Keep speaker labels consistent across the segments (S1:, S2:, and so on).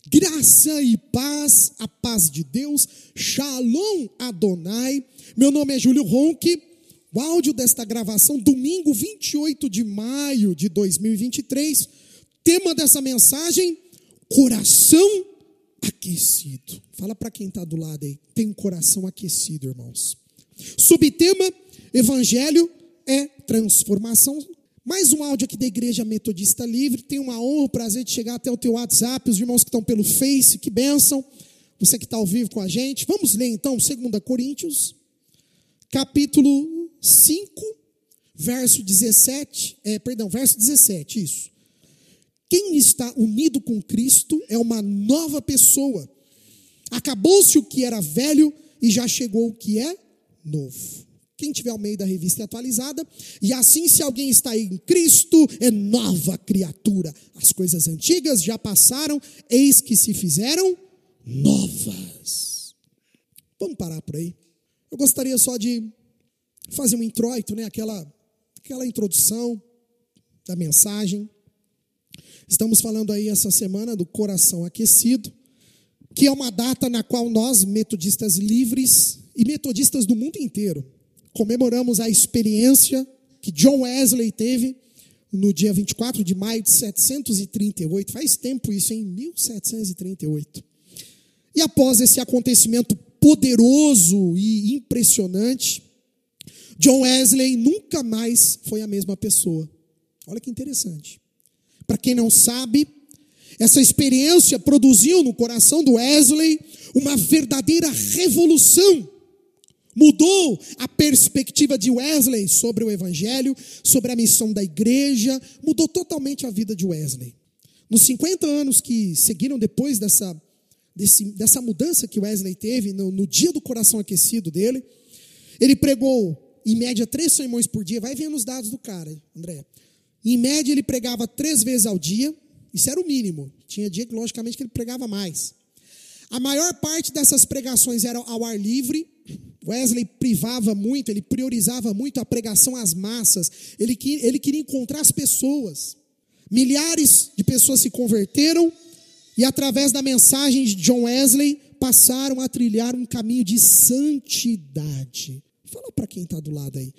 S1: Graça e paz, a paz de Deus, Shalom Adonai. Meu nome é Júlio Ronque. O áudio desta gravação, domingo 28 de maio de 2023. Tema dessa mensagem, coração aquecido. Fala para quem está do lado aí, tem um coração aquecido, irmãos. Subtema, evangelho é transformação. Mais um áudio aqui da Igreja Metodista Livre. Tenho uma honra, o prazer de chegar até o teu WhatsApp, os irmãos que estão pelo Face, que bênção. Você que está ao vivo com a gente. Vamos ler então 2 Coríntios, capítulo 5, verso 17, isso. Quem está unido com Cristo é uma nova pessoa. Acabou-se o que era velho e já chegou o que é novo. Quem tiver ao meio da revista atualizada, e assim se alguém está em Cristo, é nova criatura. As coisas antigas já passaram, eis que se fizeram novas. Vamos parar por aí. Eu gostaria só de fazer um introito, aquela introdução da mensagem. Estamos falando aí essa semana do coração aquecido, que é uma data na qual nós, metodistas livres e metodistas do mundo inteiro, comemoramos a experiência que John Wesley teve no dia 24 de maio de 1738. Faz tempo isso, em 1738. E após esse acontecimento poderoso e impressionante, John Wesley nunca mais foi a mesma pessoa. Olha que interessante. Para quem não sabe, essa experiência produziu no coração do Wesley uma verdadeira revolução. Mudou a perspectiva de Wesley sobre o evangelho, sobre a missão da igreja, mudou totalmente a vida de Wesley. Nos 50 anos que seguiram depois dessa mudança que Wesley teve, no dia do coração aquecido dele, ele pregou, em média, 3 sermões por dia. Vai vendo os dados do cara, André. Em média, ele pregava 3 vezes ao dia, isso era o mínimo. Tinha dia que, logicamente, que ele pregava mais. A maior parte dessas pregações era ao ar livre. Wesley ele priorizava muito a pregação às massas. Ele queria encontrar as pessoas. Milhares de pessoas se converteram e, através da mensagem de John Wesley, passaram a trilhar um caminho de santidade. Fala para quem está do lado aí,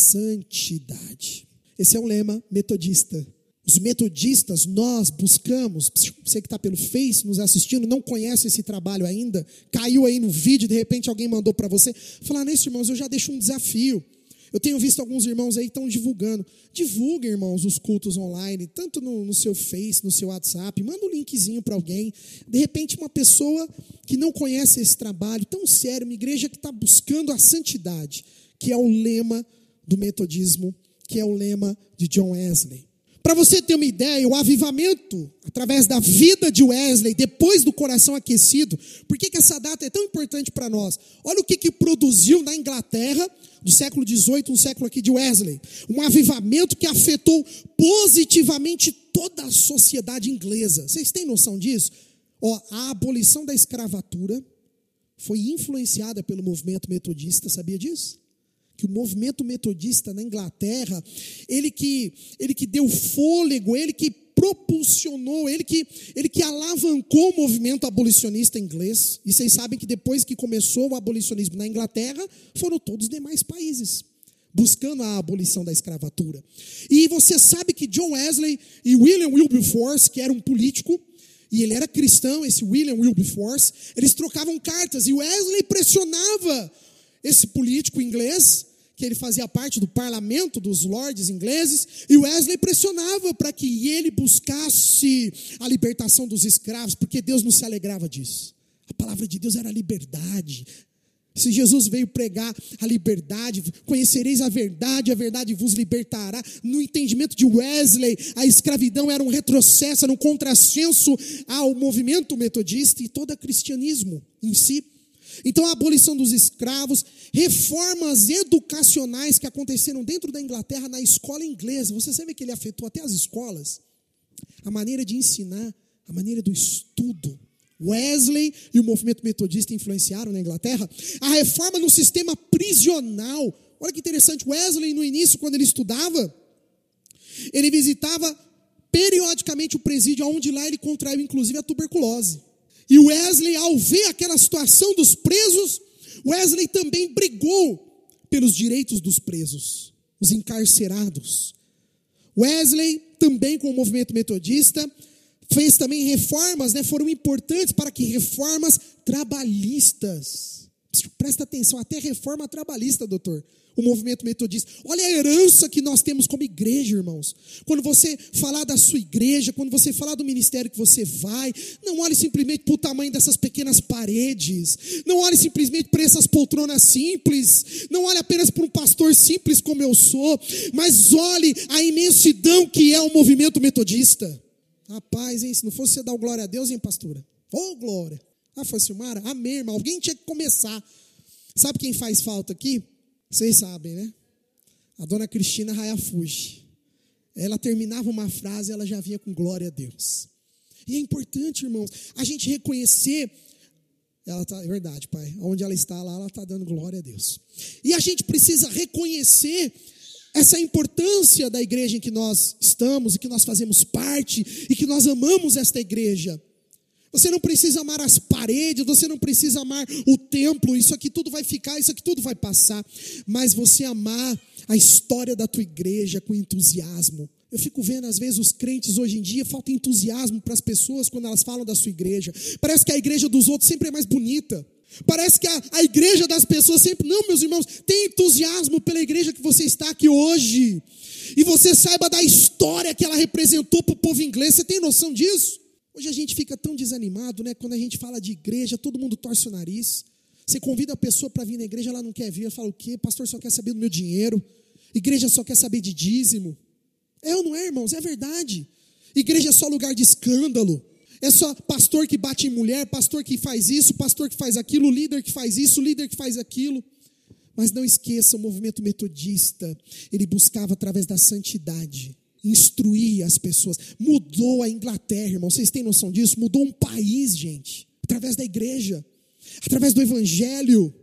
S1: santidade. Esse é um lema metodista. Os metodistas, nós buscamos, você que está pelo Face nos assistindo, não conhece esse trabalho ainda, caiu aí no vídeo, de repente alguém mandou para você, falar nisso, irmãos, eu já deixo um desafio. Eu tenho visto alguns irmãos aí que estão divulgando. Divulga, irmãos, os cultos online, tanto no seu Face, no seu WhatsApp, manda um linkzinho para alguém. De repente uma pessoa que não conhece esse trabalho tão sério, uma igreja que está buscando a santidade, que é o lema do metodismo, que é o lema de John Wesley. Para você ter uma ideia, o avivamento, através da vida de Wesley, depois do coração aquecido, por que essa data é tão importante para nós? Olha o que produziu na Inglaterra, do século XVIII, um século aqui de Wesley. Um avivamento que afetou positivamente toda a sociedade inglesa. Vocês têm noção disso? A abolição da escravatura foi influenciada pelo movimento metodista, sabia disso? Que o movimento metodista na Inglaterra, ele que deu fôlego, ele que propulsionou, ele que alavancou o movimento abolicionista inglês. E vocês sabem que depois que começou o abolicionismo na Inglaterra, foram todos os demais países buscando a abolição da escravatura. E você sabe que John Wesley e William Wilberforce, que era um político, e ele era cristão, esse William Wilberforce, eles trocavam cartas, e Wesley pressionava esse político inglês, que ele fazia parte do parlamento dos lords ingleses, e Wesley pressionava para que ele buscasse a libertação dos escravos, porque Deus não se alegrava disso. A palavra de Deus era a liberdade. Se Jesus veio pregar a liberdade, conhecereis a verdade vos libertará. No entendimento de Wesley, a escravidão era um retrocesso, era um contrassenso ao movimento metodista e todo o cristianismo em si. Então a abolição dos escravos, reformas educacionais que aconteceram dentro da Inglaterra na escola inglesa. Você sabe que ele afetou até as escolas? A maneira de ensinar, a maneira do estudo. Wesley e o movimento metodista influenciaram na Inglaterra. A reforma no sistema prisional. Olha que interessante, Wesley no início, quando ele estudava, ele visitava periodicamente o presídio, onde lá ele contraiu inclusive a tuberculose. E Wesley, ao ver aquela situação dos presos, Wesley também brigou pelos direitos dos presos, os encarcerados. Wesley, também com o movimento metodista, fez também reformas, foram importantes para que reformas trabalhistas. Presta atenção, até reforma trabalhista, doutor. O movimento metodista. Olha a herança que nós temos como igreja, irmãos. Quando você falar da sua igreja, quando você falar do ministério que você vai, não olhe simplesmente para o tamanho dessas pequenas paredes. Não olhe simplesmente para essas poltronas simples. Não olhe apenas para um pastor simples como eu sou. Mas olhe a imensidão que é o movimento metodista. Rapaz, hein? Se não fosse você dar o glória a Deus, hein, pastora? Ô, glória. Foi Silmara? Amém, irmão. Alguém tinha que começar. Sabe quem faz falta aqui? Vocês sabem, né? A dona Cristina Rayafuji. Ela terminava uma frase, ela já vinha com glória a Deus. E é importante, irmãos, a gente reconhecer. É verdade, pai. Onde ela está lá, ela está dando glória a Deus. E a gente precisa reconhecer essa importância da igreja em que nós estamos, e que nós fazemos parte, e que nós amamos esta igreja. Você não precisa amar as paredes, você não precisa amar o templo, isso aqui tudo vai ficar, isso aqui tudo vai passar. Mas você amar a história da tua igreja com entusiasmo. Eu fico vendo, às vezes, os crentes hoje em dia, falta entusiasmo para as pessoas quando elas falam da sua igreja. Parece que a igreja dos outros sempre é mais bonita. Parece que a igreja das pessoas sempre... Não, meus irmãos, tem entusiasmo pela igreja que você está aqui hoje. E você saiba da história que ela representou para o povo inglês. Você tem noção disso? Hoje a gente fica tão desanimado, quando a gente fala de igreja, todo mundo torce o nariz. Você convida a pessoa para vir na igreja, ela não quer vir. Ela fala o quê? Pastor só quer saber do meu dinheiro. Igreja só quer saber de dízimo. É ou não é, irmãos? É verdade. Igreja é só lugar de escândalo. É só pastor que bate em mulher, pastor que faz isso, pastor que faz aquilo, líder que faz isso, líder que faz aquilo. Mas não esqueça, o movimento metodista, ele buscava através da santidade instruir as pessoas. Mudou a Inglaterra, irmão. Vocês têm noção disso? Mudou um país, gente. Através da igreja. Através do evangelho.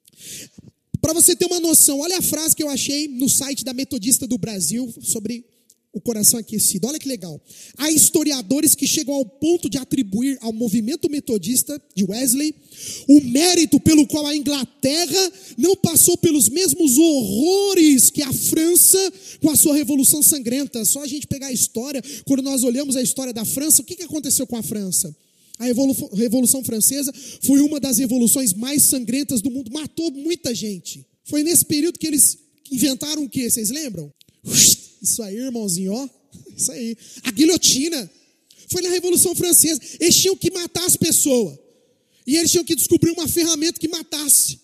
S1: Para você ter uma noção, olha a frase que eu achei no site da Metodista do Brasil sobre o coração aquecido. Olha que legal. Há historiadores que chegam ao ponto de atribuir ao movimento metodista de Wesley o mérito pelo qual a Inglaterra não passou pelos mesmos horrores que a França com a sua Revolução Sangrenta. Só a gente pegar a história, quando nós olhamos a história da França, o que aconteceu com a França? A Revolução Francesa foi uma das revoluções mais sangrentas do mundo, matou muita gente. Foi nesse período que eles inventaram o quê? Vocês lembram? Isso aí, irmãozinho, ó. Isso aí. A guilhotina. Foi na Revolução Francesa. Eles tinham que matar as pessoas. E eles tinham que descobrir uma ferramenta que matasse.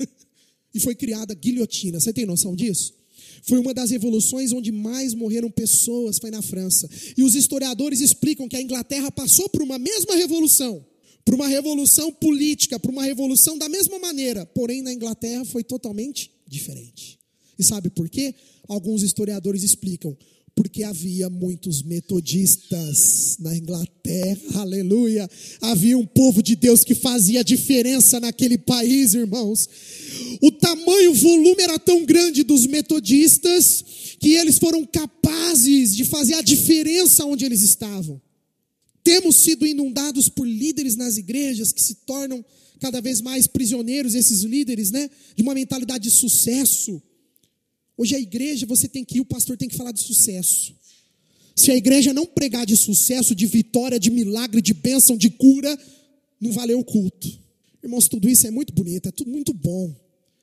S1: E foi criada a guilhotina. Você tem noção disso? Foi uma das revoluções onde mais morreram pessoas, foi na França. E os historiadores explicam que a Inglaterra passou por uma mesma revolução. Por uma revolução política, por uma revolução da mesma maneira. Porém, na Inglaterra foi totalmente diferente. E sabe por quê? Alguns historiadores explicam. Porque havia muitos metodistas na Inglaterra, aleluia. Havia um povo de Deus que fazia diferença naquele país, irmãos. O tamanho, o volume era tão grande dos metodistas que eles foram capazes de fazer a diferença onde eles estavam. Temos sido inundados por líderes nas igrejas que se tornam cada vez mais prisioneiros, esses líderes, de uma mentalidade de sucesso. Hoje a igreja, você tem que ir, o pastor tem que falar de sucesso. Se a igreja não pregar de sucesso, de vitória, de milagre, de bênção, de cura, não valeu o culto. Irmãos, tudo isso é muito bonito, é tudo muito bom.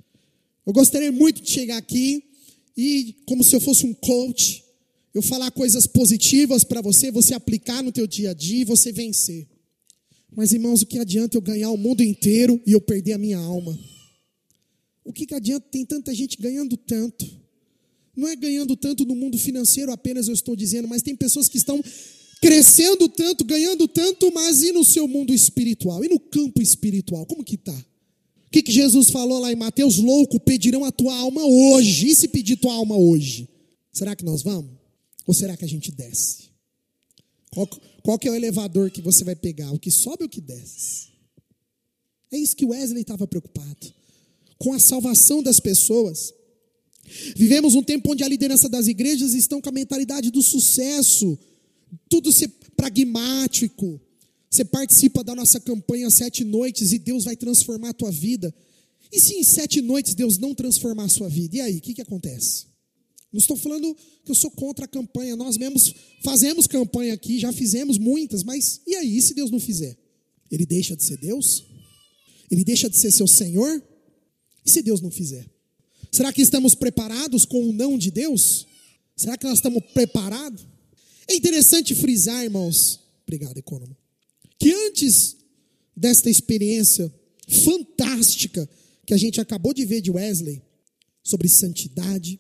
S1: Eu gostaria muito de chegar aqui e, como se eu fosse um coach, eu falar coisas positivas para você, você aplicar no teu dia a dia e você vencer. Mas, irmãos, o que adianta eu ganhar o mundo inteiro e eu perder a minha alma? O que adianta? Tem tanta gente ganhando tanto. Não é ganhando tanto no mundo financeiro apenas, eu estou dizendo, mas tem pessoas que estão crescendo tanto, ganhando tanto, mas e no seu mundo espiritual? E no campo espiritual? Como que está? O que Jesus falou lá em Mateus? Louco, pedirão a tua alma hoje. E se pedir tua alma hoje? Será que nós vamos? Ou será que a gente desce? Qual que é o elevador que você vai pegar? O que sobe ou o que desce? É isso que Wesley estava preocupado. Com a salvação das pessoas. Vivemos um tempo onde a liderança das igrejas estão com a mentalidade do sucesso, tudo ser pragmático, Você participa da nossa campanha 7 noites e Deus vai transformar a tua vida. E se em 7 noites Deus não transformar a sua vida? E aí, o que acontece? Não estou falando que eu sou contra a campanha. Nós mesmos fazemos campanha aqui, já fizemos muitas. Mas e aí, e se Deus não fizer? Ele deixa de ser Deus? Ele deixa de ser seu Senhor? E se Deus não fizer? Será que estamos preparados com o não de Deus? Será que nós estamos preparados? É interessante frisar, irmãos. Obrigado, Econômico. Que antes desta experiência fantástica que a gente acabou de ver de Wesley, sobre santidade,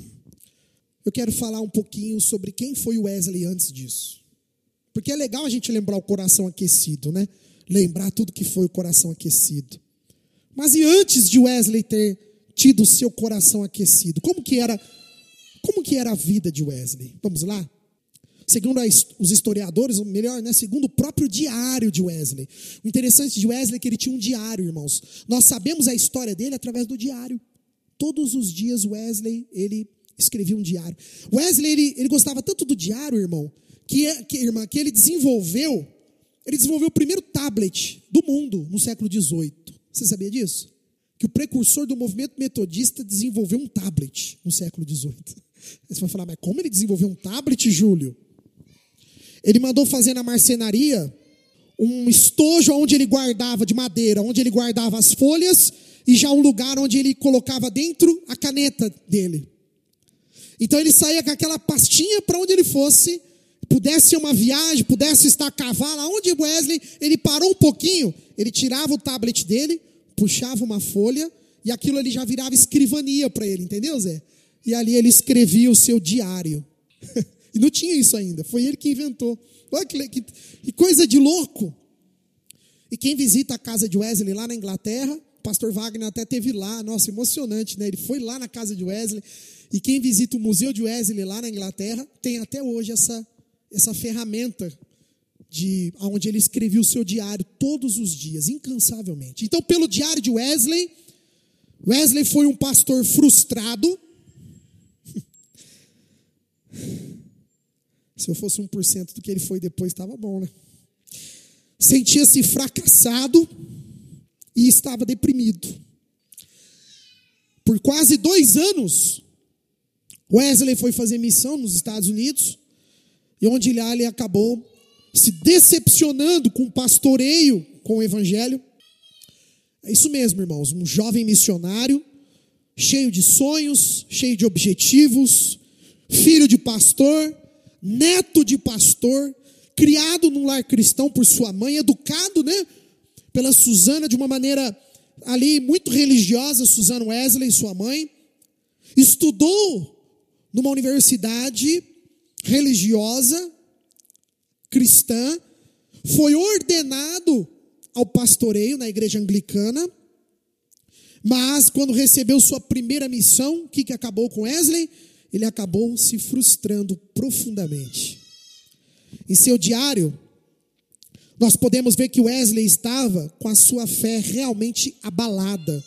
S1: eu quero falar um pouquinho sobre quem foi Wesley antes disso. Porque é legal a gente lembrar o coração aquecido, né? Lembrar tudo que foi o coração aquecido. Mas e antes de Wesley ter tido o seu coração aquecido, como que era a vida de Wesley? Vamos lá? Segundo os historiadores, ou melhor, né, segundo o próprio diário de Wesley. O interessante de Wesley é que ele tinha um diário, irmãos. Nós sabemos a história dele através do diário. Todos os dias Wesley, ele escrevia um diário. Wesley, ele gostava tanto do diário, irmão, que ele desenvolveu o primeiro tablet do mundo no século XVIII. Você sabia disso? Que o precursor do movimento metodista desenvolveu um tablet no século XVIII. Aí você vai falar, mas como ele desenvolveu um tablet, Júlio? Ele mandou fazer na marcenaria um estojo onde ele guardava, de madeira, onde ele guardava as folhas e já um lugar onde ele colocava dentro a caneta dele. Então ele saía com aquela pastinha para onde ele fosse, pudesse ser uma viagem, pudesse estar a cavalo, aonde Wesley, ele parou um pouquinho, ele tirava o tablet dele, puxava uma folha e aquilo ali já virava escrivania para ele, entendeu, Zé? E ali ele escrevia o seu diário. E não tinha isso ainda, foi ele que inventou. Olha que coisa de louco. E quem visita a casa de Wesley lá na Inglaterra, o pastor Wagner até teve lá, nossa, emocionante, né? Ele foi lá na casa de Wesley, e quem visita o museu de Wesley lá na Inglaterra, tem até hoje essa ferramenta onde ele escrevia o seu diário todos os dias, incansavelmente. Então, pelo diário de Wesley foi um pastor frustrado. Se eu fosse 1% do que ele foi depois, estava bom, né? Sentia-se fracassado e estava deprimido. Por quase 2 anos, Wesley foi fazer missão nos Estados Unidos, e onde lá ele acabou se decepcionando com o pastoreio, com o evangelho. É isso mesmo, irmãos, um jovem missionário, cheio de sonhos, cheio de objetivos, filho de pastor, neto de pastor, criado num lar cristão por sua mãe, educado, né, pela Susana de uma maneira ali muito religiosa, Susana Wesley, sua mãe, estudou numa universidade religiosa, cristã, foi ordenado ao pastoreio na igreja anglicana, mas quando recebeu sua primeira missão, o que acabou com Wesley? Ele acabou se frustrando profundamente. Em seu diário, nós podemos ver que Wesley estava com a sua fé realmente abalada.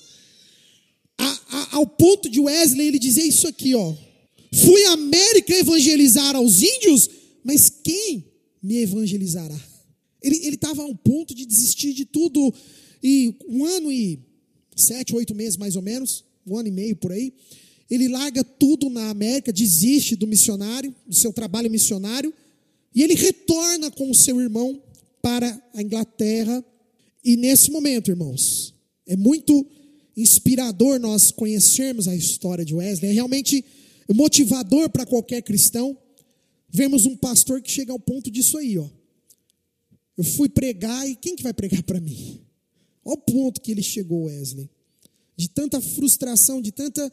S1: Ao ponto de Wesley ele dizer isso aqui, ó: fui à América evangelizar aos índios, mas quem me evangelizará? Ele estava ao ponto de desistir de tudo. E 1 ano e 7, 8 meses mais ou menos, 1 ano e meio por aí, ele larga tudo na América, desiste do missionário, do seu trabalho missionário, e ele retorna com o seu irmão para a Inglaterra. E nesse momento, irmãos, é muito inspirador nós conhecermos a história de Wesley, é realmente motivador para qualquer cristão vermos um pastor que chega ao ponto disso aí, ó. Eu fui pregar, e quem que vai pregar para mim? Olha o ponto que ele chegou, Wesley. De tanta frustração, de tanta...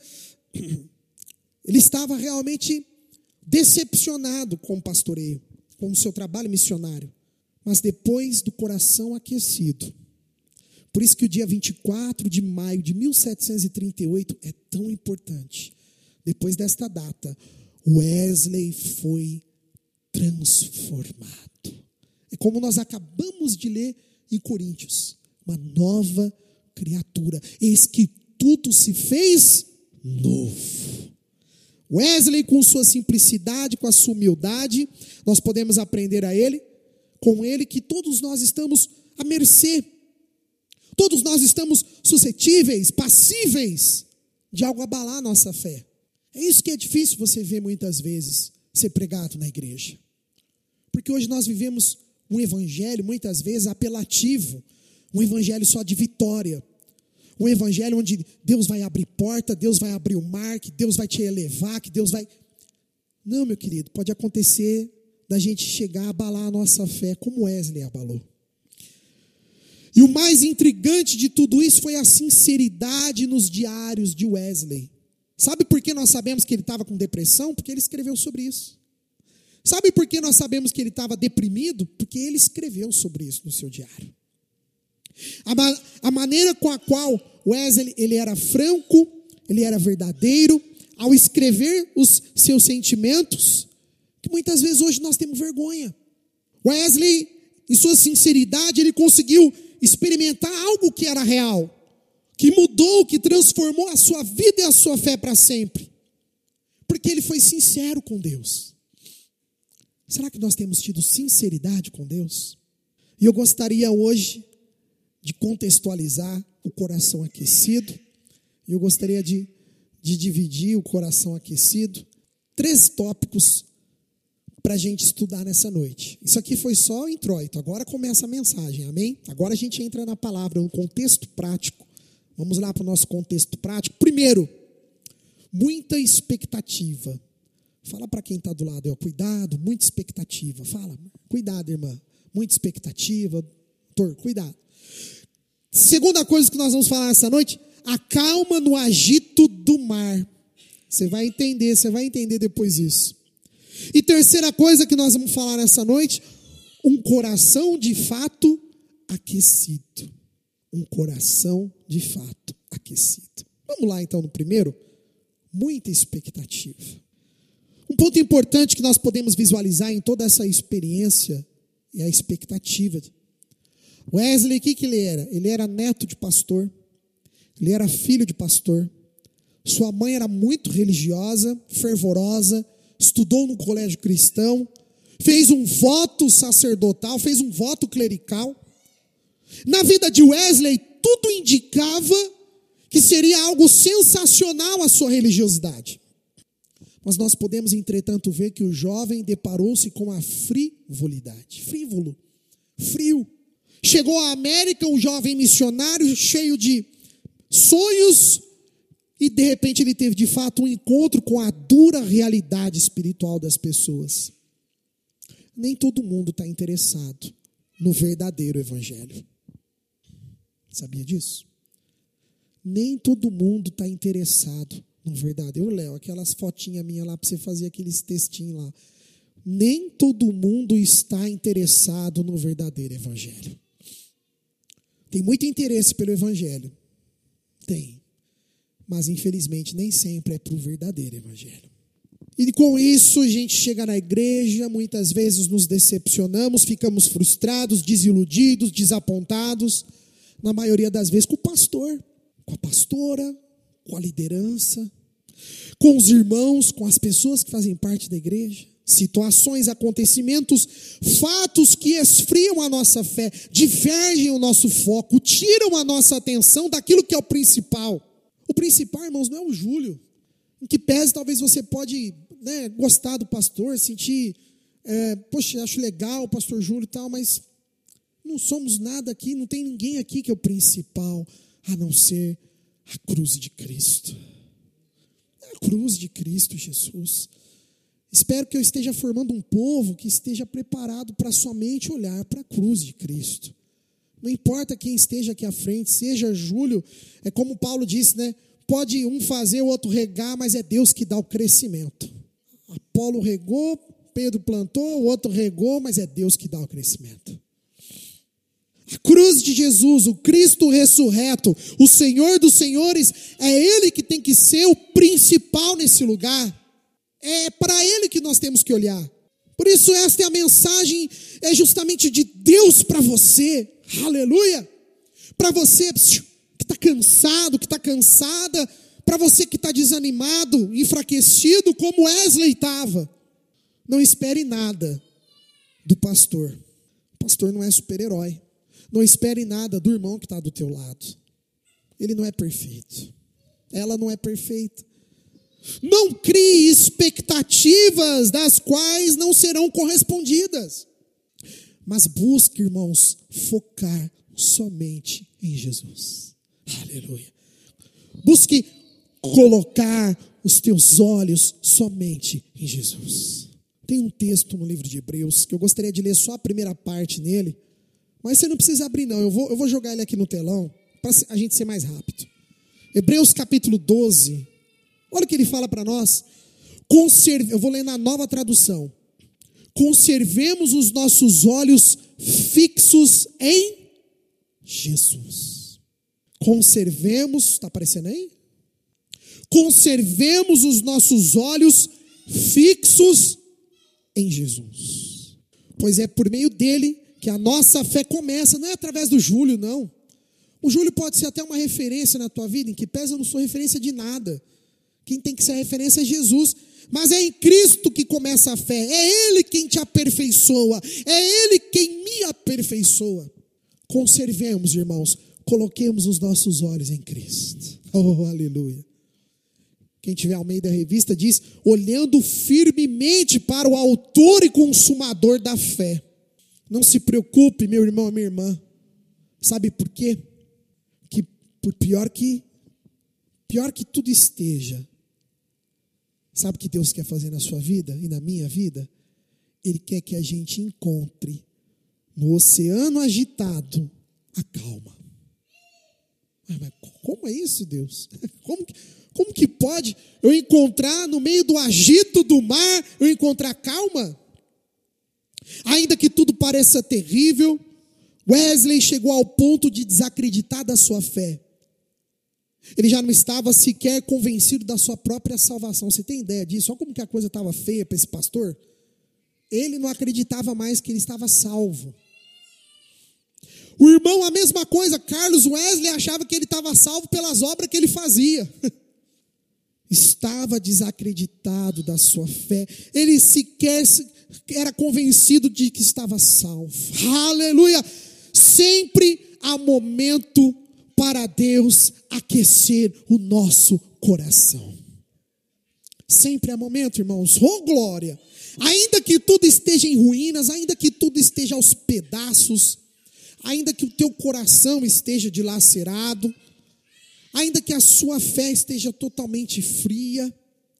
S1: Ele estava realmente decepcionado com o pastoreio, com o seu trabalho missionário. Mas depois do coração aquecido. Por isso que o dia 24 de maio de 1738 é tão importante. Depois desta data, Wesley foi transformado. É como nós acabamos de ler em Coríntios. Uma nova criatura. Eis que tudo se fez novo. Wesley, com sua simplicidade, com a sua humildade, nós podemos aprender a ele com ele que todos nós estamos à mercê. Todos nós estamos suscetíveis, passíveis de algo abalar a nossa fé. É isso que é difícil você ver muitas vezes ser pregado na igreja. Porque hoje nós vivemos um evangelho muitas vezes apelativo, um evangelho só de vitória. Um evangelho onde Deus vai abrir porta, Deus vai abrir o mar, que Deus vai te elevar, que Deus vai... Não, meu querido, pode acontecer da gente chegar a abalar a nossa fé, como Wesley abalou. E o mais intrigante de tudo isso foi a sinceridade nos diários de Wesley. Sabe por que nós sabemos que ele estava com depressão? Porque ele escreveu sobre isso. Sabe por que nós sabemos que ele estava deprimido? Porque ele escreveu sobre isso no seu diário. A maneira com a qual Wesley ele era franco, ele era verdadeiro, ao escrever os seus sentimentos, que muitas vezes hoje nós temos vergonha. Wesley, em sua sinceridade, ele conseguiu experimentar algo que era real, que mudou, que transformou a sua vida e a sua fé para sempre, porque ele foi sincero com Deus. Será que nós temos tido sinceridade com Deus? E eu gostaria hoje de contextualizar o coração aquecido, e eu gostaria de dividir o coração aquecido, 3 tópicos para a gente estudar nessa noite. Isso aqui foi só o introito, agora começa a mensagem, amém? Agora a gente entra na palavra, no contexto prático. Vamos lá para o nosso contexto prático. Primeiro, muita expectativa. Fala para quem está do lado, cuidado, muita expectativa. Fala, cuidado, irmã, muita expectativa. Doutor, cuidado. Segunda coisa que nós vamos falar essa noite, a calma no agito do mar. Você vai entender depois isso. E terceira coisa que nós vamos falar nessa noite, um coração de fato aquecido. Um coração de fato aquecido. Vamos lá então no primeiro, muita expectativa. Um ponto importante que nós podemos visualizar em toda essa experiência é a expectativa. Wesley, o que ele era? Ele era neto de pastor, ele era filho de pastor, sua mãe era muito religiosa, fervorosa, estudou no colégio cristão, fez um voto sacerdotal, fez um voto clerical. Na vida de Wesley, tudo indicava que seria algo sensacional a sua religiosidade. Mas nós podemos, entretanto, ver que o jovem deparou-se com a frivolidade. Frívolo, frio. Chegou à América um jovem missionário cheio de sonhos e de repente ele teve de fato um encontro com a dura realidade espiritual das pessoas. Nem todo mundo está interessado no verdadeiro evangelho. Sabia disso? Nem todo mundo está interessado no verdadeiro. Léo, aquelas fotinhas minhas lá para você fazer aqueles textinhos lá. Nem todo mundo está interessado no verdadeiro evangelho. Tem muito interesse pelo evangelho. Tem. Mas infelizmente nem sempre é para o verdadeiro evangelho. E com isso a gente chega na igreja, muitas vezes nos decepcionamos, ficamos frustrados, desiludidos, desapontados. Na maioria das vezes com o pastor, com a pastora, com a liderança, com os irmãos, com as pessoas que fazem parte da igreja. Situações, acontecimentos, fatos que esfriam a nossa fé, divergem o nosso foco, tiram a nossa atenção daquilo que é o principal. O principal, irmãos, não é o Júlio. Em que pese, talvez você pode gostar do pastor, sentir, poxa, acho legal o pastor Júlio e tal, mas não somos nada aqui, não tem ninguém aqui que é o principal, a não ser a cruz de Cristo. A cruz de Cristo, Jesus. Espero que eu esteja formando um povo que esteja preparado para somente olhar para a cruz de Cristo. Não importa quem esteja aqui à frente, seja Júlio, é como Paulo disse, pode um fazer, o outro regar, mas é Deus que dá o crescimento. Apolo regou, Pedro plantou, o outro regou, mas é Deus que dá o crescimento. A cruz de Jesus, o Cristo ressurreto, o Senhor dos senhores, é Ele que tem que ser o principal nesse lugar. É para Ele que nós temos que olhar. Por isso esta é a mensagem, é justamente de Deus para você. Aleluia! Para você que está cansado, que está cansada, para você que está desanimado, enfraquecido, como Wesley estava. Não espere nada do pastor. Pastor não é super-herói. Não espere nada do irmão que está do teu lado. Ele não é perfeito. Ela não é perfeita. Não crie expectativas das quais não serão correspondidas. Mas busque, irmãos, focar somente em Jesus. Aleluia. Busque colocar os teus olhos somente em Jesus. Tem um texto no livro de Hebreus que eu gostaria de ler só a primeira parte nele, mas você não precisa abrir não, eu vou jogar ele aqui no telão para a gente ser mais rápido. Hebreus capítulo 12, olha o que ele fala para nós. Eu vou ler na Nova Tradução. Conservemos os nossos olhos fixos em Jesus. Conservemos, está aparecendo aí? Conservemos os nossos olhos fixos em Jesus. Pois é por meio dele que a nossa fé começa, não é através do Júlio, não. O Júlio pode ser até uma referência na tua vida, em que pesa eu não sou referência de nada. Quem tem que ser a referência é Jesus. Mas é em Cristo que começa a fé. É Ele quem te aperfeiçoa. É Ele quem me aperfeiçoa. Conservemos, irmãos. Coloquemos os nossos olhos em Cristo. Oh, aleluia. Quem tiver ao meio da revista diz, olhando firmemente para o autor e consumador da fé. Não se preocupe, meu irmão e minha irmã. Sabe por quê? Que por pior que tudo esteja, sabe o que Deus quer fazer na sua vida e na minha vida? Ele quer que a gente encontre no oceano agitado a calma. Mas como é isso, Deus? Como que pode eu encontrar no meio do agito do mar, eu encontrar calma? Ainda que tudo pareça terrível, Wesley chegou ao ponto de desacreditar da sua fé. Ele já não estava sequer convencido da sua própria salvação. Você tem ideia disso? Olha como que a coisa estava feia para esse pastor. Ele não acreditava mais que ele estava salvo. O irmão, a mesma coisa. Carlos Wesley achava que ele estava salvo pelas obras que ele fazia. Estava desacreditado da sua fé. Ele sequer era convencido de que estava salvo. Aleluia! Sempre há momento para Deus aquecer o nosso coração. Sempre há momento, irmãos. Oh, glória! Ainda que tudo esteja em ruínas, ainda que tudo esteja aos pedaços, ainda que o teu coração esteja dilacerado, ainda que a sua fé esteja totalmente fria,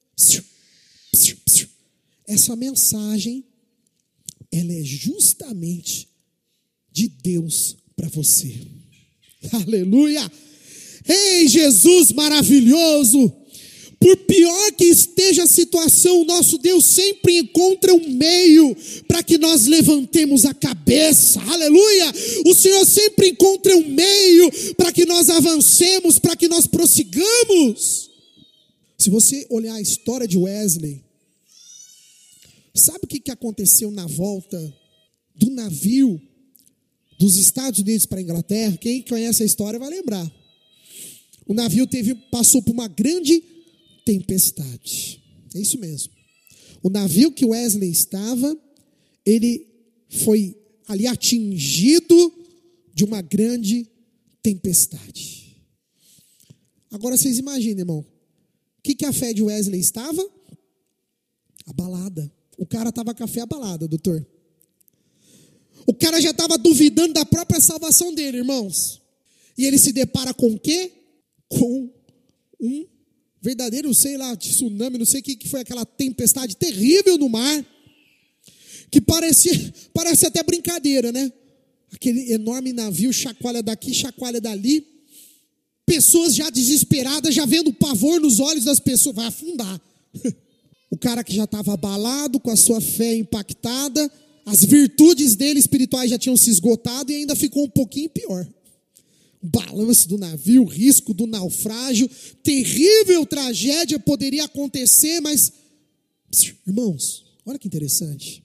S1: essa mensagem, ela é justamente de Deus para você. Aleluia! Ei, Jesus maravilhoso! Por pior que esteja a situação, o nosso Deus sempre encontra um meio para que nós levantemos a cabeça. Aleluia! O Senhor sempre encontra um meio para que nós avancemos, para que nós prossigamos. Se você olhar a história de Wesley, sabe o que aconteceu na volta do navio dos Estados Unidos para a Inglaterra? Quem conhece a história vai lembrar. O navio passou por uma grande tempestade. É isso mesmo. O navio que Wesley estava, ele foi ali atingido de uma grande tempestade. Agora vocês imaginem, irmão, o que a fé de Wesley estava? Abalada. O cara estava com a fé abalada, doutor. O cara já estava duvidando da própria salvação dele, irmãos. E ele se depara com o quê? Com um verdadeiro, sei lá, tsunami, não sei o que foi aquela tempestade terrível no mar, que parece até brincadeira, né? Aquele enorme navio, chacoalha daqui, chacoalha dali, pessoas já desesperadas, já vendo o pavor nos olhos das pessoas, vai afundar. O cara que já estava abalado, com a sua fé impactada, as virtudes dele espirituais já tinham se esgotado e ainda ficou um pouquinho pior. O balanço do navio, o risco do naufrágio, terrível tragédia poderia acontecer, mas, irmãos, olha que interessante.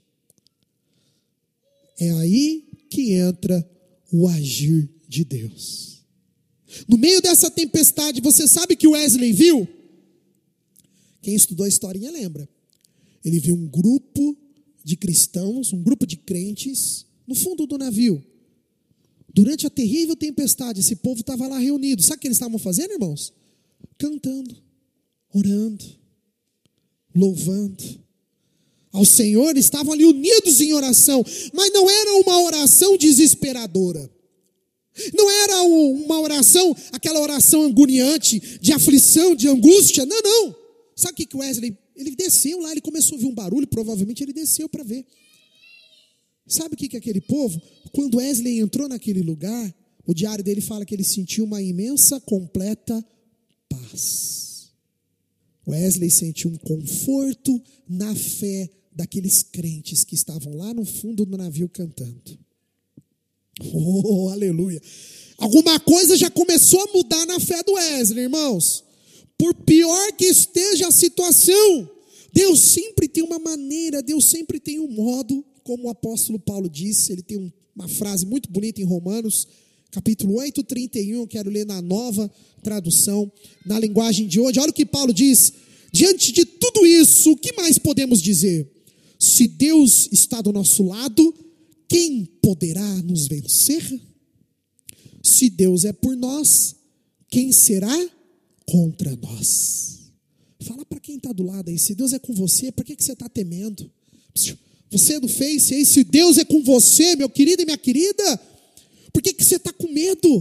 S1: É aí que entra o agir de Deus. No meio dessa tempestade, você sabe que Wesley viu? Quem estudou a historinha lembra. Ele viu um grupo de cristãos, um grupo de crentes, no fundo do navio. Durante a terrível tempestade, esse povo estava lá reunido. Sabe o que eles estavam fazendo, irmãos? Cantando, orando, louvando ao Senhor. Estavam ali unidos em oração, mas não era uma oração desesperadora. Não era uma oração, aquela oração agoniante, de aflição, de angústia. Não, não. Sabe o que Wesley, ele desceu lá, ele começou a ouvir um barulho, provavelmente ele desceu para ver. Sabe o que aquele povo, quando Wesley entrou naquele lugar, o diário dele fala que ele sentiu uma imensa, completa paz. Wesley sentiu um conforto na fé daqueles crentes que estavam lá no fundo do navio cantando. Oh, aleluia. Alguma coisa já começou a mudar na fé do Wesley, irmãos. Por pior que esteja a situação, Deus sempre tem uma maneira, Deus sempre tem um modo, como o apóstolo Paulo disse. Ele tem uma frase muito bonita em Romanos, capítulo 8, 31, eu quero ler na nova tradução, na linguagem de hoje. Olha o que Paulo diz: diante de tudo isso, o que mais podemos dizer? Se Deus está do nosso lado, quem poderá nos vencer? Se Deus é por nós, quem será contra nós? Fala para quem está do lado aí, se Deus é com você, por que você está temendo? Você não fez, aí, se Deus é com você, meu querido e minha querida, por que você está com medo?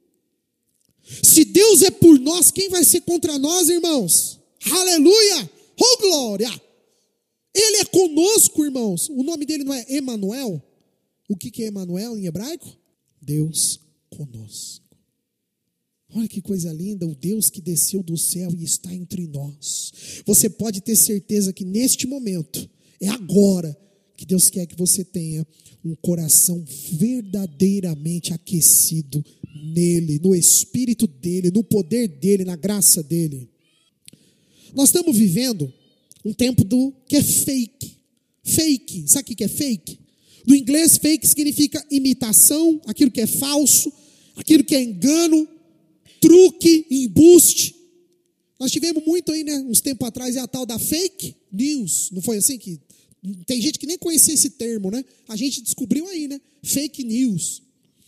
S1: Se Deus é por nós, quem vai ser contra nós, irmãos? Aleluia! Oh, glória! Ele é conosco, irmãos. O nome dele não é Emanuel? O que é Emanuel em hebraico? Deus conosco. Olha que coisa linda, o Deus que desceu do céu e está entre nós. Você pode ter certeza que neste momento, é agora, que Deus quer que você tenha um coração verdadeiramente aquecido nele, no Espírito dele, no poder dele, na graça dele. Nós estamos vivendo um tempo que é fake. Fake, sabe o que é fake? No inglês, fake significa imitação, aquilo que é falso, aquilo que é engano, truque, embuste. Nós tivemos muito aí, né, uns tempos atrás, a tal da fake news. Não foi assim que... Tem gente que nem conhecia esse termo, né? A gente descobriu aí, né? Fake news.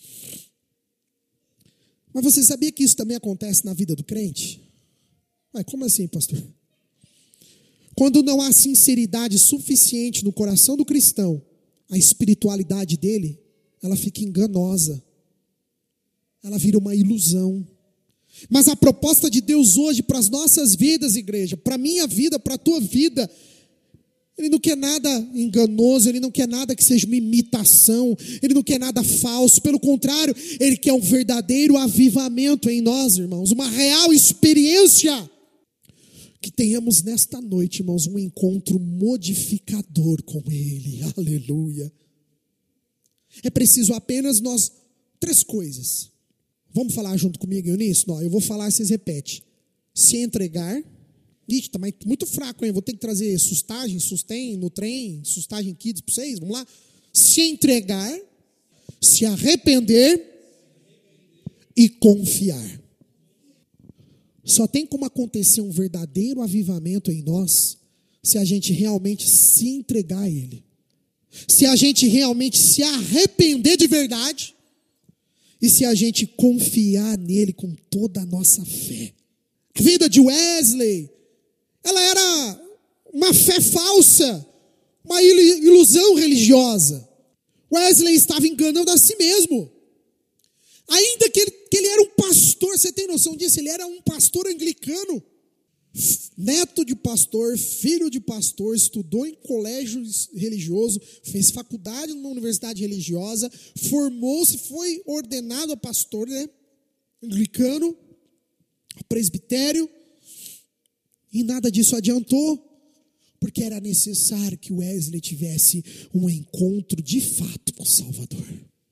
S1: Mas você sabia que isso também acontece na vida do crente? Mas como assim, pastor? Quando não há sinceridade suficiente no coração do cristão, a espiritualidade dele, ela fica enganosa. Ela vira uma ilusão. Mas a proposta de Deus hoje para as nossas vidas, igreja, para a minha vida, para a tua vida, Ele não quer nada enganoso, Ele não quer nada que seja uma imitação, Ele não quer nada falso. Pelo contrário, Ele quer um verdadeiro avivamento em nós, irmãos, uma real experiência. Que tenhamos nesta noite, irmãos, um encontro modificador com Ele. Aleluia. É preciso apenas nós, 3 coisas. Vamos falar junto comigo nisso? Não, eu vou falar e vocês repetem. Se entregar. Ixi, tá muito fraco, hein? Vou ter que trazer sustagem no trem, sustagem kids para vocês. Vamos lá. Se entregar, se arrepender e confiar. Só tem como acontecer um verdadeiro avivamento em nós se a gente realmente se entregar a Ele. Se a gente realmente se arrepender de verdade e se a gente confiar nele com toda a nossa fé. A vida de Wesley, ela era uma fé falsa, uma ilusão religiosa. Wesley estava enganando a si mesmo. Ainda que ele era um pastor, você tem noção disso? Ele era um pastor anglicano, neto de pastor, filho de pastor, estudou em colégio religioso, fez faculdade numa universidade religiosa, formou-se, foi ordenado a pastor, né? Anglicano, presbitério, e nada disso adiantou, porque era necessário que Wesley tivesse um encontro de fato com o Salvador.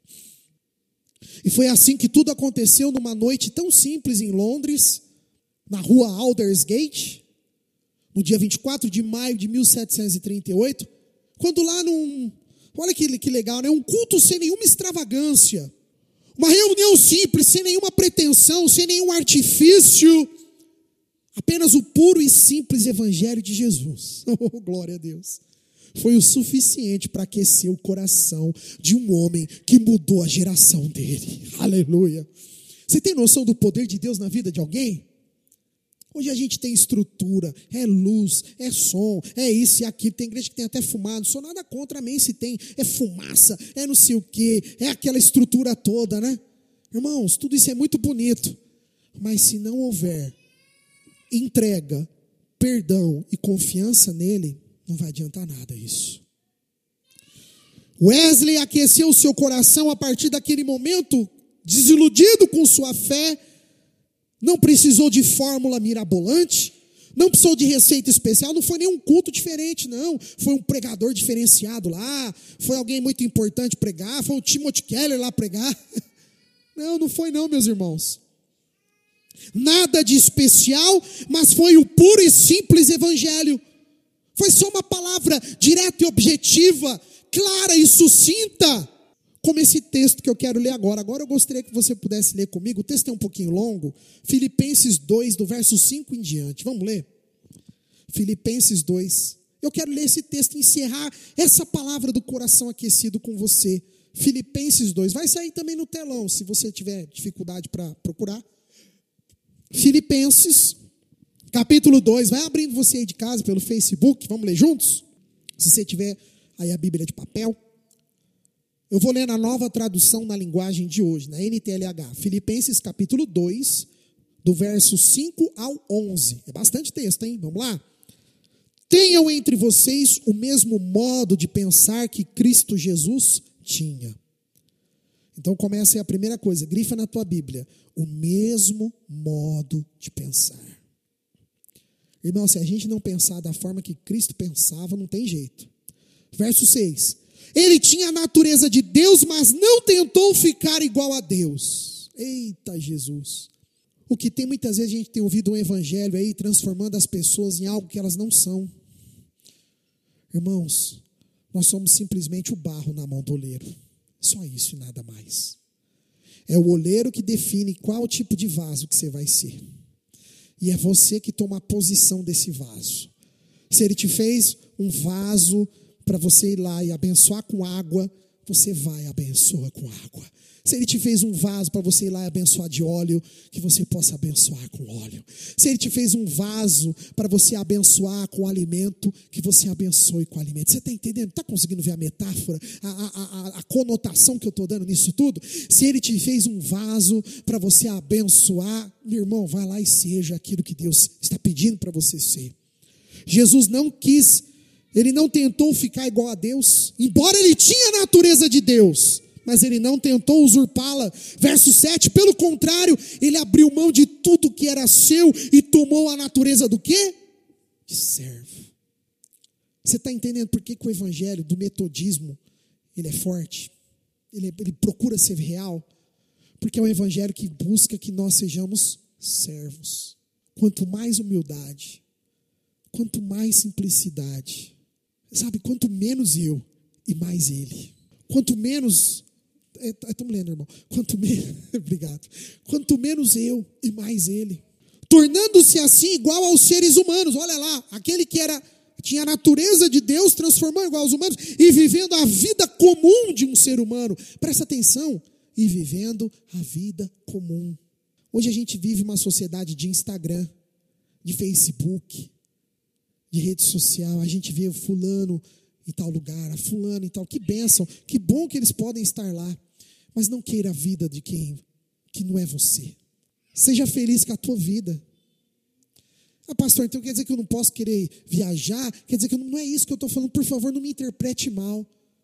S1: E foi assim que tudo aconteceu numa noite tão simples em Londres, na rua Aldersgate, no dia 24 de maio de 1738, quando lá olha que legal, né? Um culto sem nenhuma extravagância, uma reunião simples, sem nenhuma pretensão, sem nenhum artifício, apenas o puro e simples evangelho de Jesus. Oh, glória a Deus. foi o suficiente para aquecer o coração de um homem que mudou a geração dele. Aleluia. Você tem noção do poder de Deus na vida de alguém? Hoje a gente tem estrutura, é luz, é som, é isso e aquilo. Tem igreja que tem até fumado, sou nada contra, amém, se tem, é fumaça, é não sei o quê, é aquela estrutura toda, né? Irmãos, tudo isso é muito bonito, mas se não houver entrega, perdão e confiança nele, não vai adiantar nada isso. Wesley aqueceu o seu coração a partir daquele momento, desiludido com sua fé. Não precisou de fórmula mirabolante, não precisou de receita especial, não foi nenhum culto diferente, não. Foi um pregador diferenciado lá, foi alguém muito importante pregar, foi o Timothy Keller lá pregar. Não foi não, meus irmãos. Nada de especial, mas foi o puro e simples evangelho. Foi só uma palavra direta e objetiva, clara e sucinta, como esse texto que eu quero ler agora. Agora eu gostaria que você pudesse ler comigo, o texto é um pouquinho longo, Filipenses 2, do verso 5 em diante. Vamos ler? Filipenses 2. Eu quero ler esse texto e encerrar essa palavra do coração aquecido com você. Filipenses 2. Vai sair também no telão, se você tiver dificuldade para procurar. Filipenses, capítulo 2. Vai abrindo você aí de casa pelo Facebook. Vamos ler juntos? Se você tiver aí a Bíblia de papel. Eu vou ler na nova tradução na linguagem de hoje, na NTLH. Filipenses capítulo 2, do verso 5 ao 11. É bastante texto, hein? Vamos lá? Tenham entre vocês o mesmo modo de pensar que Cristo Jesus tinha. Então começa aí a primeira coisa, grifa na tua Bíblia. O mesmo modo de pensar. Irmão, se a gente não pensar da forma que Cristo pensava, não tem jeito. Verso 6. Ele tinha a natureza de Deus, mas não tentou ficar igual a Deus. Eita Jesus. O que tem muitas vezes a gente tem ouvido um evangelho aí transformando as pessoas em algo que elas não são. Irmãos, nós somos simplesmente o barro na mão do oleiro. Só isso e nada mais. É o oleiro que define qual tipo de vaso que você vai ser. E é você que toma a posição desse vaso. Se ele te fez um vaso para você ir lá e abençoar com água, você vai e abençoa com água. Se ele te fez um vaso para você ir lá e abençoar de óleo, que você possa abençoar com óleo. Se ele te fez um vaso para você abençoar com alimento, que você abençoe com alimento. Você está entendendo? Está conseguindo ver a metáfora, a conotação que eu estou dando nisso tudo? Se ele te fez um vaso para você abençoar, meu irmão, vai lá e seja aquilo que Deus está pedindo para você ser. Jesus não quis, ele não tentou ficar igual a Deus, embora ele tinha a natureza de Deus, mas ele não tentou usurpá-la. Verso 7, pelo contrário, ele abriu mão de tudo que era seu e tomou a natureza do quê? De servo. Você está entendendo por que o evangelho do metodismo, ele é forte? Ele procura ser real? Porque é um evangelho que busca que nós sejamos servos. Quanto mais humildade, quanto mais simplicidade, sabe, quanto menos eu e mais ele. Quanto menos, estamos lendo, irmão. Obrigado. Quanto menos eu e mais ele. Tornando-se assim igual aos seres humanos. Olha lá, aquele que tinha a natureza de Deus, transformou igual aos humanos e vivendo a vida comum de um ser humano. Presta atenção. E vivendo a vida comum. Hoje a gente vive uma sociedade de Instagram, de Facebook, de rede social. A gente vê o fulano em tal lugar, a fulano em tal. Que bênção, que bom que eles podem estar lá. Mas não queira a vida de quem que não é você. Seja feliz com a tua vida. Ah, pastor, então quer dizer que eu não posso querer viajar? Quer dizer que não é isso que eu estou falando? Por favor, não me interprete mal.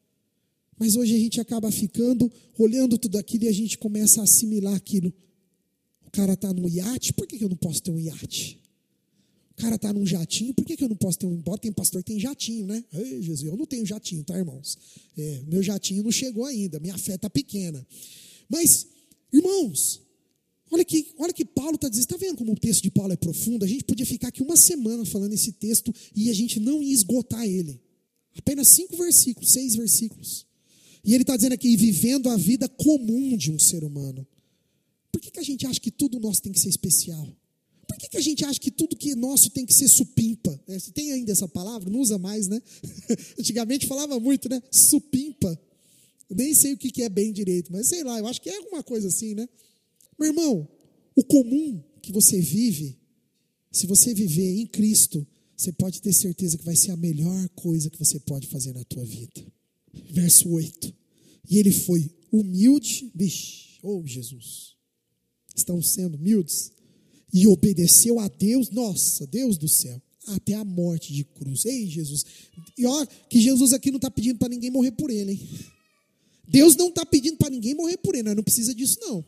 S1: Mas hoje a gente acaba ficando, olhando tudo aquilo e a gente começa a assimilar aquilo. O cara está num iate, por que eu não posso ter um iate? O cara está num jatinho, por que eu não posso ter um? Embora tem pastor que tem jatinho, né? Ei, Jesus, eu não tenho jatinho, tá, irmãos? Meu jatinho não chegou ainda, minha fé está pequena. Mas, irmãos, olha que Paulo está dizendo, está vendo como o texto de Paulo é profundo? A gente podia ficar aqui uma semana falando esse texto e a gente não ia esgotar ele. Apenas 5 versículos, 6 versículos. E ele está dizendo aqui, vivendo a vida comum de um ser humano. Por que a gente acha que tudo nosso tem que ser especial? Por que que a gente acha que tudo que é nosso tem que ser supimpa? Se tem ainda essa palavra, não usa mais, né? Antigamente falava muito, né? Supimpa. Eu nem sei o que é bem direito, mas sei lá, eu acho que é alguma coisa assim, né? Meu irmão, o comum que você vive, se você viver em Cristo, você pode ter certeza que vai ser a melhor coisa que você pode fazer na tua vida. Verso 8. E ele foi humilde, Jesus, estão sendo humildes, e obedeceu a Deus, nossa, Deus do céu, até a morte de cruz. Ei, Jesus, e ó, que Jesus aqui não está pedindo para ninguém morrer por ele, hein? Deus não está pedindo para ninguém morrer por ele, nós não precisa disso não.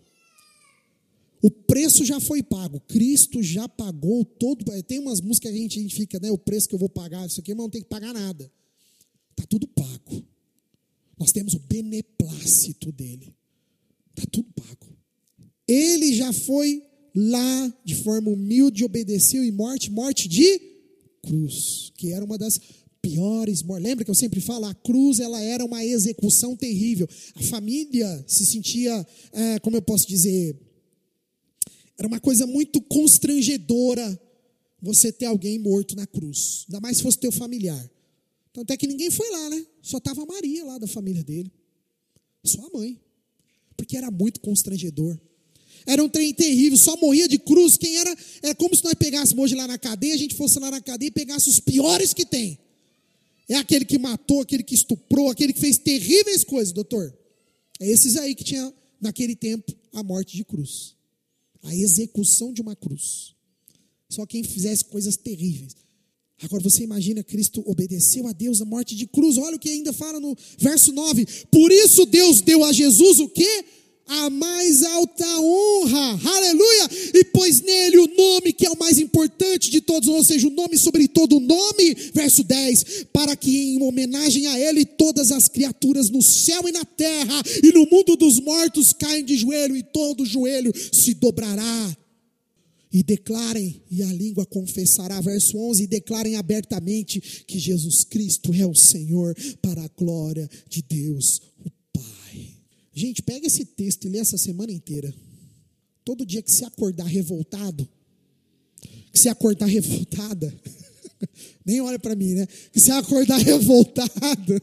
S1: O preço já foi pago, Cristo já pagou todo. Tem umas músicas que a gente fica, né? O preço que eu vou pagar, isso aqui, mas não tem que pagar nada. Está tudo pago. Nós temos o beneplácito dele. Está tudo pago. Ele já foi lá de forma humilde, obedeceu em morte de cruz, que era uma das piores mortes. Lembra que eu sempre falo, a cruz ela era uma execução terrível. A família se sentia, como eu posso dizer, era uma coisa muito constrangedora você ter alguém morto na cruz, ainda mais se fosse teu familiar. Tanto é que ninguém foi lá, né? Só estava a Maria lá da família dele, só a mãe, porque era muito constrangedor. Era um trem terrível, só morria de cruz. Quem era como se nós pegássemos hoje lá na cadeia, a gente fosse lá na cadeia e pegasse os piores que tem. É aquele que matou, aquele que estuprou, aquele que fez terríveis coisas, doutor. É esses aí que tinha, naquele tempo, a morte de cruz. A execução de uma cruz. Só quem fizesse coisas terríveis. Agora você imagina, Cristo obedeceu a Deus a morte de cruz. Olha o que ainda fala no verso 9. Por isso Deus deu a Jesus o quê? A mais alta honra, aleluia, e pôs nele o nome que é o mais importante de todos, ou seja, o nome sobre todo nome, verso 10, para que em homenagem a ele todas as criaturas no céu e na terra e no mundo dos mortos caem de joelho e todo joelho se dobrará. E declarem, e a língua confessará, verso 11, e declarem abertamente que Jesus Cristo é o Senhor, para a glória de Deus o Pai. Gente, pega esse texto e lê essa semana inteira. Todo dia que você acordar revoltado, que você acordar revoltada, nem olha para mim, né? Que você acordar revoltado,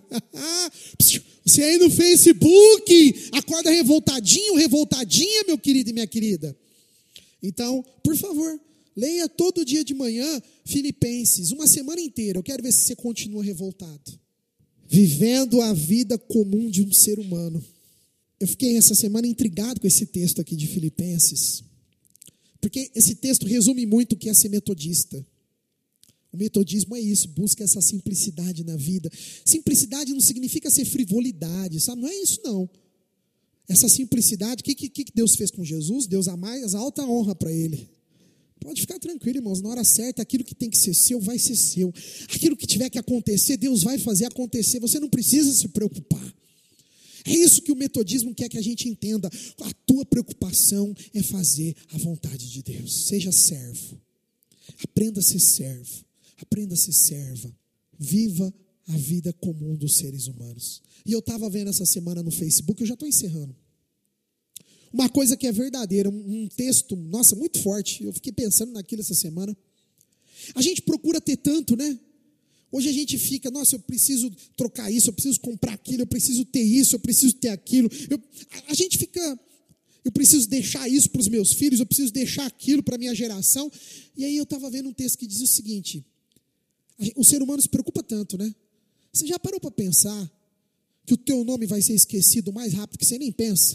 S1: você aí no Facebook, acorda revoltadinho, revoltadinha, meu querido e minha querida. Então, por favor, leia todo dia de manhã Filipenses, uma semana inteira. Eu quero ver se você continua revoltado. Vivendo a vida comum de um ser humano. Eu fiquei essa semana intrigado com esse texto aqui de Filipenses, porque esse texto resume muito o que é ser metodista. O metodismo é isso, busca essa simplicidade na vida. Simplicidade não significa ser frivolidade, sabe? Não é isso não. Essa simplicidade, o que Deus fez com Jesus? Deus a mais alta honra para ele. Pode ficar tranquilo, irmãos, na hora certa, aquilo que tem que ser seu, vai ser seu. Aquilo que tiver que acontecer, Deus vai fazer acontecer, você não precisa se preocupar. É isso que o metodismo quer que a gente entenda. A tua preocupação é fazer a vontade de Deus. Seja servo. Aprenda a ser servo. Aprenda a ser serva. Viva a vida comum dos seres humanos. E eu estava vendo essa semana no Facebook, eu já estou encerrando. Uma coisa que é verdadeira, um texto, nossa, muito forte. Eu fiquei pensando naquilo essa semana. A gente procura ter tanto, né? Hoje a gente fica, nossa, eu preciso trocar isso, eu preciso comprar aquilo, eu preciso ter isso, eu preciso ter aquilo. A gente fica, eu preciso deixar isso para os meus filhos, eu preciso deixar aquilo para a minha geração. E aí eu estava vendo um texto que dizia o seguinte, o ser humano se preocupa tanto, né? Você já parou para pensar que o teu nome vai ser esquecido mais rápido que você nem pensa?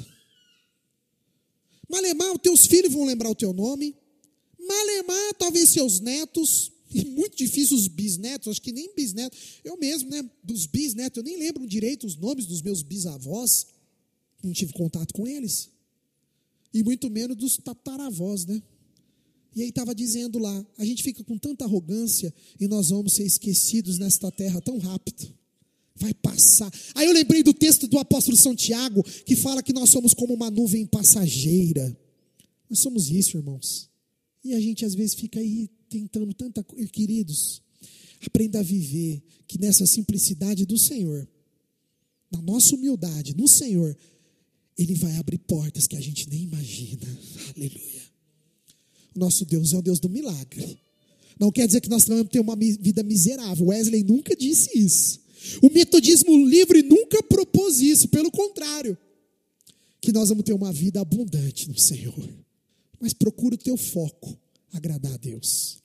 S1: Malemar, os teus filhos vão lembrar o teu nome. Malemar, talvez seus netos. E muito difícil os bisnetos, acho que nem bisnetos. Eu mesmo, né, dos bisnetos, eu nem lembro direito os nomes dos meus bisavós. Não tive contato com eles. E muito menos dos tataravós, né? E aí estava dizendo lá, a gente fica com tanta arrogância e nós vamos ser esquecidos nesta terra tão rápido. Vai passar. Aí eu lembrei do texto do apóstolo São Tiago, que fala que nós somos como uma nuvem passageira. Nós somos isso, irmãos. E a gente às vezes fica aí tentando tanta coisa. Queridos, aprenda a viver que nessa simplicidade do Senhor, na nossa humildade no Senhor, Ele vai abrir portas que a gente nem imagina. Aleluia. Nosso Deus é o Deus do milagre. Não quer dizer que nós vamos ter uma vida miserável. Wesley nunca disse isso. O metodismo livre nunca propôs isso. Pelo contrário, que nós vamos ter uma vida abundante no Senhor. Mas procura o teu foco, agradar a Deus.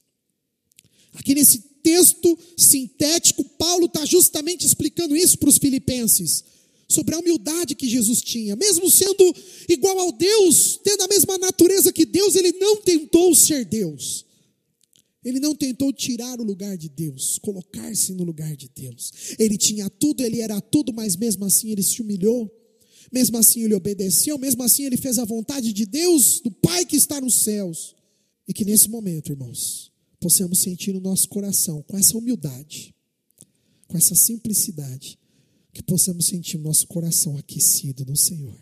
S1: Aqui nesse texto sintético, Paulo está justamente explicando isso para os filipenses. Sobre a humildade que Jesus tinha. Mesmo sendo igual ao Deus, tendo a mesma natureza que Deus, ele não tentou ser Deus. Ele não tentou tirar o lugar de Deus, colocar-se no lugar de Deus. Ele tinha tudo, ele era tudo, mas mesmo assim ele se humilhou. Mesmo assim ele obedeceu, mesmo assim ele fez a vontade de Deus, do Pai que está nos céus. E que nesse momento, irmãos, possamos sentir no nosso coração, com essa humildade, com essa simplicidade, que possamos sentir o nosso coração aquecido no Senhor.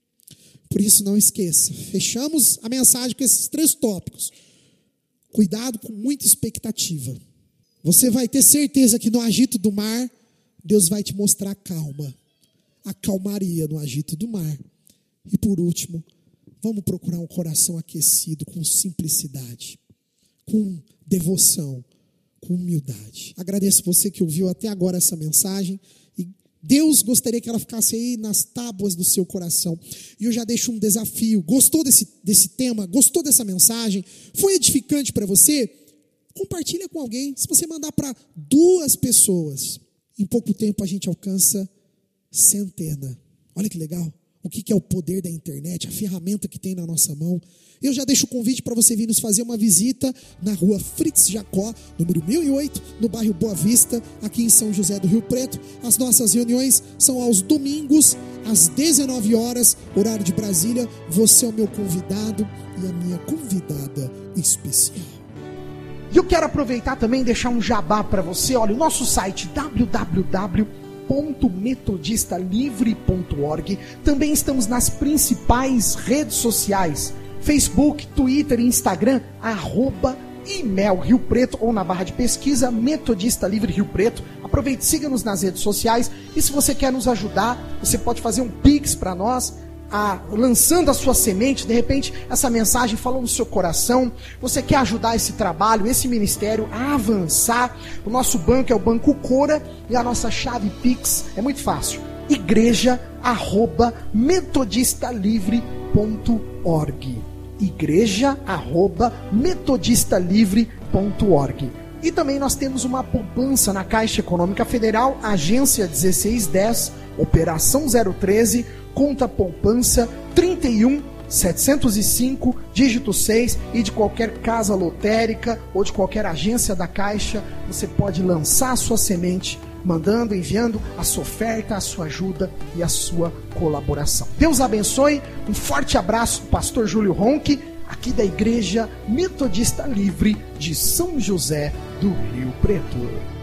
S1: Por isso não esqueça, fechamos a mensagem com esses 3 tópicos. Cuidado com muita expectativa. Você vai ter certeza que no agito do mar, Deus vai te mostrar calma. A calmaria no agito do mar. E por último, vamos procurar um coração aquecido, com simplicidade, com devoção, com humildade. Agradeço você que ouviu até agora essa mensagem. E Deus gostaria que ela ficasse aí nas tábuas do seu coração. E eu já deixo um desafio. Gostou desse tema? Gostou dessa mensagem? Foi edificante para você? Compartilha com alguém. Se você mandar para 2 pessoas, em pouco tempo a gente alcança 100. Olha que legal. O que é o poder da internet, a ferramenta que tem na nossa mão. Eu já deixo o convite para você vir nos fazer uma visita na rua Fritz Jacó, número 1008, no bairro Boa Vista, aqui em São José do Rio Preto. As nossas reuniões são aos domingos, às 19 horas, horário de Brasília. Você é o meu convidado e a minha convidada especial. E eu quero aproveitar também e deixar um jabá para você. Olha, o nosso site www.metodistalivre.org. Também estamos nas principais redes sociais: Facebook, Twitter e Instagram, @IMEL Rio Preto, ou na barra de pesquisa Metodista Livre Rio Preto. Aproveite, siga-nos nas redes sociais. E se você quer nos ajudar, você pode fazer um Pix para nós, lançando a sua semente. De repente essa mensagem falou no seu coração, você quer ajudar esse trabalho, esse ministério a avançar. O nosso banco é o Banco Cora e a nossa chave Pix é muito fácil: igreja@metodistalivre.org. igreja@metodistalivre.org. E também nós temos uma poupança na Caixa Econômica Federal, agência 1610, operação 013, conta poupança 31705, dígito 6, e de qualquer casa lotérica ou de qualquer agência da Caixa, você pode lançar a sua semente, mandando, enviando a sua oferta, a sua ajuda e a sua colaboração. Deus abençoe, um forte abraço do pastor Júlio Ronchi, aqui da Igreja Metodista Livre de São José do Rio Preto.